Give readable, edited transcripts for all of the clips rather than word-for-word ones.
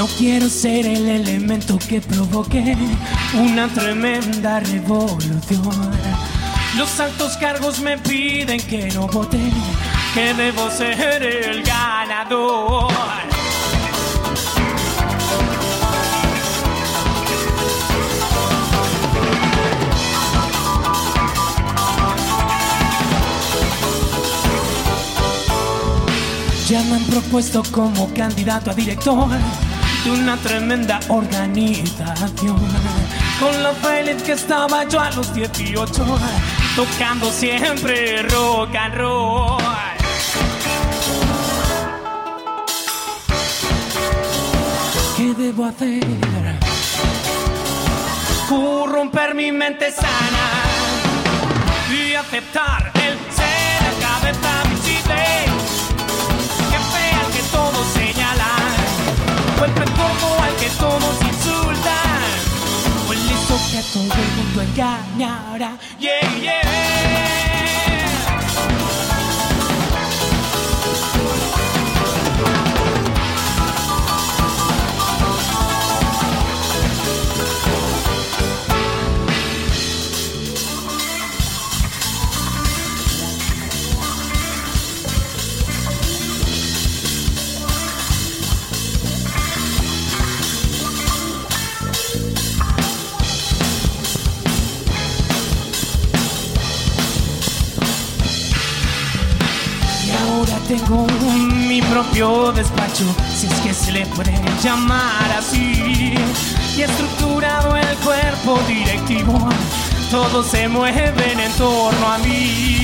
No quiero ser el elemento que provoque una tremenda revolución. Los altos cargos me piden que no vote, que debo ser el ganador. Ya me han propuesto como candidato a director de una tremenda organización. Con lo feliz que estaba yo a los 18, tocando siempre rock and roll. ¿Qué debo hacer? Corromper mi mente sana y aceptar el ser cabeza visible. Que fea al que todos señalan, o el gordo al que todos insultan, o el listo que a todo el mundo engañará. Yeah, yeah. Tengo mi propio despacho, si es que se le puede llamar así, y estructurado el cuerpo directivo, todos se mueven en torno a mí.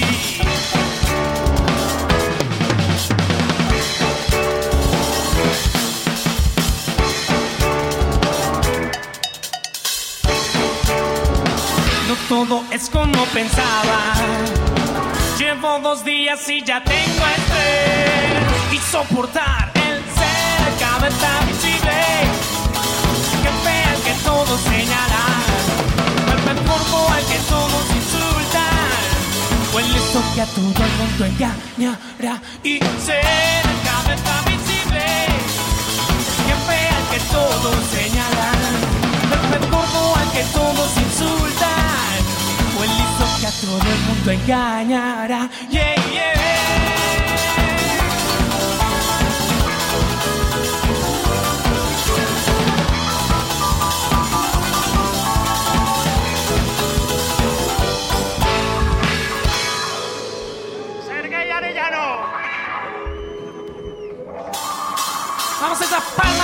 No todo es como pensaba. Llevo 2 días y ya tengo estrés, y soportar el ser cabeza visible. Que fea al que todos señalan, el pez gordo al que todos insultan, o el listo que a todo el mundo engañará. Y ser cabeza visible. Que fea al que todos señalan, el pez gordo al que todos insultan, o el listo que a todo el mundo engañará. Yeah, yeah. Sergey Arellano. Vamos a esa palma.